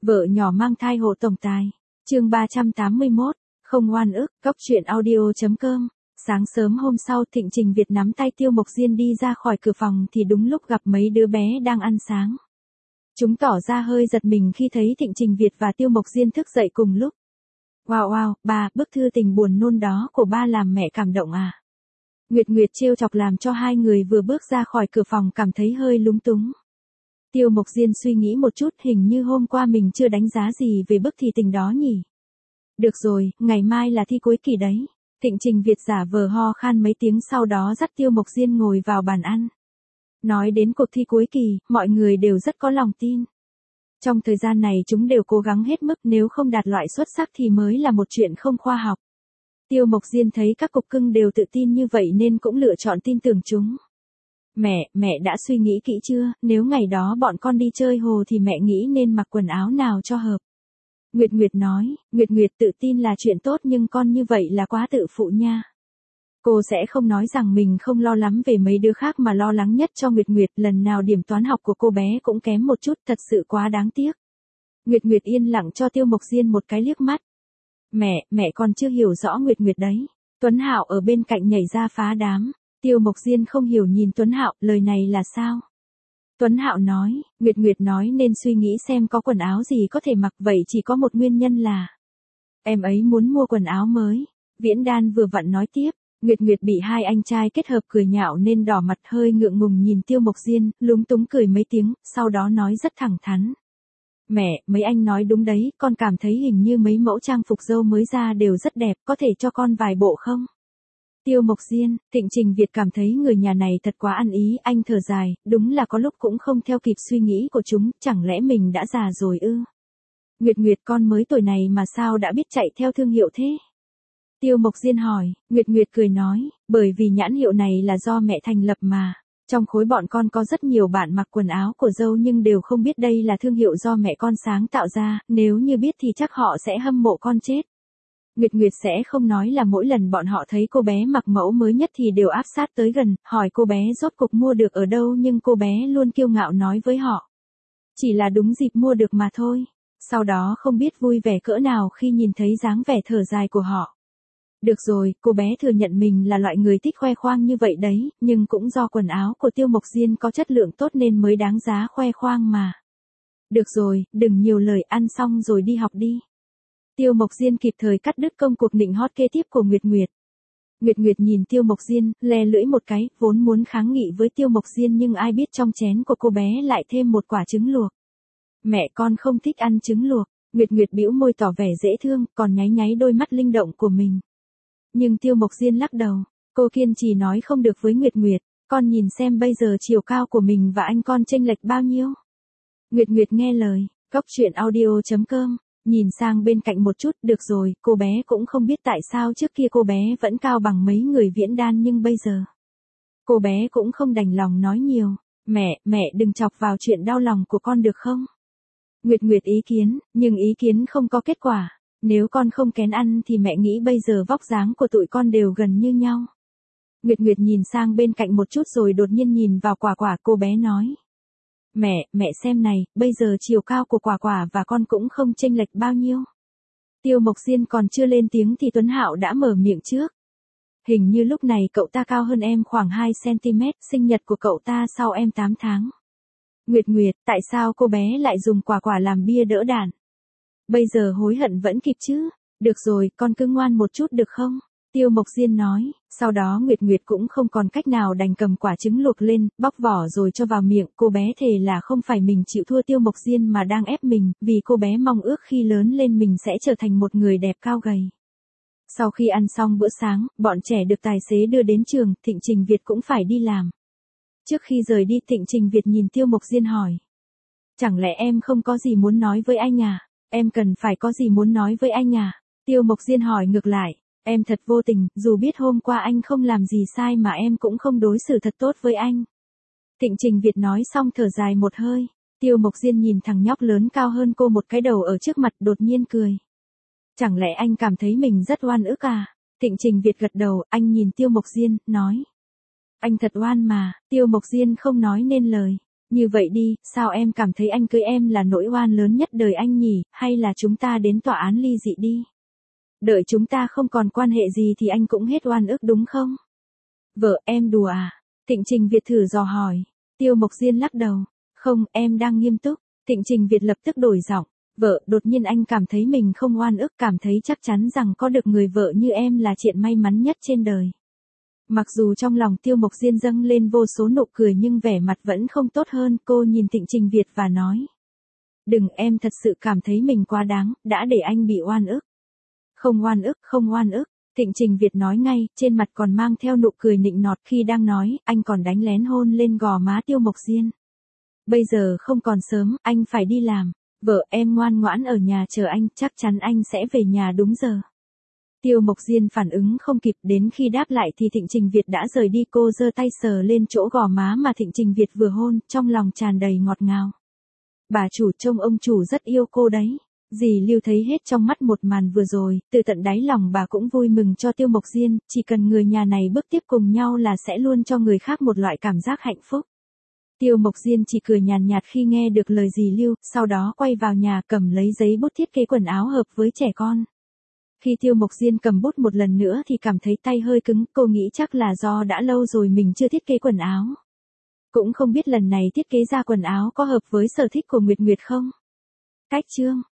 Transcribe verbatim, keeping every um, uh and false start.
Vợ nhỏ mang thai hộ tổng tài. Chương ba trăm tám mươi mốt, không oan ức, góc truyện audio chấm com. Sáng sớm hôm sau Thịnh Trình Việt nắm tay Tiêu Mộc Diên đi ra khỏi cửa phòng thì đúng lúc gặp mấy đứa bé đang ăn sáng. Chúng tỏ ra hơi giật mình khi thấy Thịnh Trình Việt và Tiêu Mộc Diên thức dậy cùng lúc. Wow wow, ba, bức thư tình buồn nôn đó của ba làm mẹ cảm động à? Nguyệt Nguyệt trêu chọc làm cho hai người vừa bước ra khỏi cửa phòng cảm thấy hơi lúng túng. Tiêu Mộc Diên suy nghĩ một chút, hình như hôm qua mình chưa đánh giá gì về bức thi tình đó nhỉ. Được rồi, ngày mai là thi cuối kỳ đấy. Thịnh Trình Việt giả vờ ho khan mấy tiếng sau đó dắt Tiêu Mộc Diên ngồi vào bàn ăn. Nói đến cuộc thi cuối kỳ, mọi người đều rất có lòng tin. Trong thời gian này chúng đều cố gắng hết mức, nếu không đạt loại xuất sắc thì mới là một chuyện không khoa học. Tiêu Mộc Diên thấy các cục cưng đều tự tin như vậy nên cũng lựa chọn tin tưởng chúng. Mẹ, mẹ đã suy nghĩ kỹ chưa, nếu ngày đó bọn con đi chơi hồ thì mẹ nghĩ nên mặc quần áo nào cho hợp? Nguyệt Nguyệt nói, Nguyệt Nguyệt tự tin là chuyện tốt nhưng con như vậy là quá tự phụ nha. Cô sẽ không nói rằng mình không lo lắm về mấy đứa khác mà lo lắng nhất cho Nguyệt Nguyệt, lần nào điểm toán học của cô bé cũng kém một chút, thật sự quá đáng tiếc. Nguyệt Nguyệt yên lặng cho Tiêu Mộc Diên một cái liếc mắt. Mẹ, mẹ còn chưa hiểu rõ Nguyệt Nguyệt đấy. Tuấn Hạo ở bên cạnh nhảy ra phá đám. Tiêu Mộc Diên không hiểu nhìn Tuấn Hạo, lời này là sao? Tuấn Hạo nói, Nguyệt Nguyệt nói nên suy nghĩ xem có quần áo gì có thể mặc, vậy chỉ có một nguyên nhân là em ấy muốn mua quần áo mới. Viễn Đan vừa vặn nói tiếp. Nguyệt Nguyệt bị hai anh trai kết hợp cười nhạo nên đỏ mặt, hơi ngượng ngùng nhìn Tiêu Mộc Diên, lúng túng cười mấy tiếng, sau đó nói rất thẳng thắn. Mẹ, mấy anh nói đúng đấy, con cảm thấy hình như mấy mẫu trang phục dâu mới ra đều rất đẹp, có thể cho con vài bộ không? Tiêu Mộc Diên, Thịnh Trình Việt cảm thấy người nhà này thật quá ăn ý, anh thở dài, đúng là có lúc cũng không theo kịp suy nghĩ của chúng, chẳng lẽ mình đã già rồi ư? Nguyệt Nguyệt con mới tuổi này mà sao đã biết chạy theo thương hiệu thế? Tiêu Mộc Diên hỏi, Nguyệt Nguyệt cười nói, bởi vì nhãn hiệu này là do mẹ thành lập mà. Trong khối bọn con có rất nhiều bạn mặc quần áo của dâu nhưng đều không biết đây là thương hiệu do mẹ con sáng tạo ra, nếu như biết thì chắc họ sẽ hâm mộ con chết. Nguyệt Nguyệt sẽ không nói là mỗi lần bọn họ thấy cô bé mặc mẫu mới nhất thì đều áp sát tới gần, hỏi cô bé rốt cuộc mua được ở đâu, nhưng cô bé luôn kiêu ngạo nói với họ. Chỉ là đúng dịp mua được mà thôi. Sau đó không biết vui vẻ cỡ nào khi nhìn thấy dáng vẻ thở dài của họ. Được rồi, cô bé thừa nhận mình là loại người thích khoe khoang như vậy đấy, nhưng cũng do quần áo của Tiêu Mộc Diên có chất lượng tốt nên mới đáng giá khoe khoang mà. Được rồi, đừng nhiều lời, ăn xong rồi đi học đi. Tiêu Mộc Diên kịp thời cắt đứt công cuộc nịnh hót kế tiếp của Nguyệt Nguyệt. Nguyệt Nguyệt nhìn Tiêu Mộc Diên, le lưỡi một cái, vốn muốn kháng nghị với Tiêu Mộc Diên nhưng ai biết trong chén của cô bé lại thêm một quả trứng luộc. Mẹ con không thích ăn trứng luộc. Nguyệt Nguyệt bĩu môi tỏ vẻ dễ thương, còn nháy nháy đôi mắt linh động của mình. Nhưng Tiêu Mộc Diên lắc đầu, cô kiên trì nói không được với Nguyệt Nguyệt, con nhìn xem bây giờ chiều cao của mình và anh con chênh lệch bao nhiêu. Nguyệt Nguyệt nghe lời, góc truyện audio chấm com, nhìn sang bên cạnh một chút, được rồi, cô bé cũng không biết tại sao trước kia cô bé vẫn cao bằng mấy người Viễn Đan nhưng bây giờ. Cô bé cũng không đành lòng nói nhiều, mẹ, mẹ đừng chọc vào chuyện đau lòng của con được không? Nguyệt Nguyệt ý kiến, nhưng ý kiến không có kết quả. Nếu con không kén ăn thì mẹ nghĩ bây giờ vóc dáng của tụi con đều gần như nhau. Nguyệt Nguyệt nhìn sang bên cạnh một chút rồi đột nhiên nhìn vào Quả Quả, cô bé nói. Mẹ, mẹ xem này, bây giờ chiều cao của Quả Quả và con cũng không chênh lệch bao nhiêu. Tiêu Mộc Diên còn chưa lên tiếng thì Tuấn Hạo đã mở miệng trước. Hình như lúc này cậu ta cao hơn em khoảng hai xăng ti mét, sinh nhật của cậu ta sau em tám tháng. Nguyệt Nguyệt, tại sao cô bé lại dùng Quả Quả làm bia đỡ đạn? Bây giờ hối hận vẫn kịp chứ. Được rồi, con cứ ngoan một chút được không? Tiêu Mộc Diên nói. Sau đó Nguyệt Nguyệt cũng không còn cách nào đành cầm quả trứng luộc lên, bóc vỏ rồi cho vào miệng. Cô bé thề là không phải mình chịu thua Tiêu Mộc Diên mà đang ép mình, vì cô bé mong ước khi lớn lên mình sẽ trở thành một người đẹp cao gầy. Sau khi ăn xong bữa sáng, bọn trẻ được tài xế đưa đến trường, Thịnh Trình Việt cũng phải đi làm. Trước khi rời đi Thịnh Trình Việt nhìn Tiêu Mộc Diên hỏi. Chẳng lẽ em không có gì muốn nói với anh à? Em cần phải có gì muốn nói với anh à? Tiêu Mộc Diên hỏi ngược lại. Em thật vô tình, dù biết hôm qua anh không làm gì sai mà em cũng không đối xử thật tốt với anh. Thịnh Trình Việt nói xong thở dài một hơi. Tiêu Mộc Diên nhìn thằng nhóc lớn cao hơn cô một cái đầu ở trước mặt đột nhiên cười. Chẳng lẽ anh cảm thấy mình rất oan ức à? Thịnh Trình Việt gật đầu, anh nhìn Tiêu Mộc Diên, nói. Anh thật oan mà, Tiêu Mộc Diên không nói nên lời. Như vậy đi, sao em cảm thấy anh cưới em là nỗi oan lớn nhất đời anh nhỉ, hay là chúng ta đến tòa án ly dị đi. Đợi chúng ta không còn quan hệ gì thì anh cũng hết oan ức đúng không? Vợ, em đùa à? Thịnh Trình Việt thử dò hỏi. Tiêu Mộc Diên lắc đầu. Không, em đang nghiêm túc. Thịnh Trình Việt lập tức đổi giọng. Vợ, đột nhiên anh cảm thấy mình không oan ức, cảm thấy chắc chắn rằng có được người vợ như em là chuyện may mắn nhất trên đời. Mặc dù trong lòng Tiêu Mộc Diên dâng lên vô số nụ cười nhưng vẻ mặt vẫn không tốt hơn, cô nhìn Thịnh Trình Việt và nói. Đừng, em thật sự cảm thấy mình quá đáng, đã để anh bị oan ức. Không oan ức, không oan ức. Thịnh Trình Việt nói ngay, trên mặt còn mang theo nụ cười nịnh nọt khi đang nói, anh còn đánh lén hôn lên gò má Tiêu Mộc Diên. Bây giờ không còn sớm, anh phải đi làm. Vợ, em ngoan ngoãn ở nhà chờ anh, chắc chắn anh sẽ về nhà đúng giờ. Tiêu Mộc Diên phản ứng không kịp, đến khi đáp lại thì Thịnh Trình Việt đã rời đi. Cô giơ tay sờ lên chỗ gò má mà Thịnh Trình Việt vừa hôn, trong lòng tràn đầy ngọt ngào. Bà chủ, trông ông chủ rất yêu cô đấy. Dì Lưu thấy hết trong mắt một màn vừa rồi, từ tận đáy lòng bà cũng vui mừng cho Tiêu Mộc Diên, chỉ cần người nhà này bước tiếp cùng nhau là sẽ luôn cho người khác một loại cảm giác hạnh phúc. Tiêu Mộc Diên chỉ cười nhàn nhạt khi nghe được lời dì Lưu, sau đó quay vào nhà cầm lấy giấy bút thiết kế quần áo hợp với trẻ con. Khi Tiêu Mộc Diên cầm bút một lần nữa thì cảm thấy tay hơi cứng, cô nghĩ chắc là do đã lâu rồi mình chưa thiết kế quần áo. Cũng không biết lần này thiết kế ra quần áo có hợp với sở thích của Nguyệt Nguyệt không? Cách chương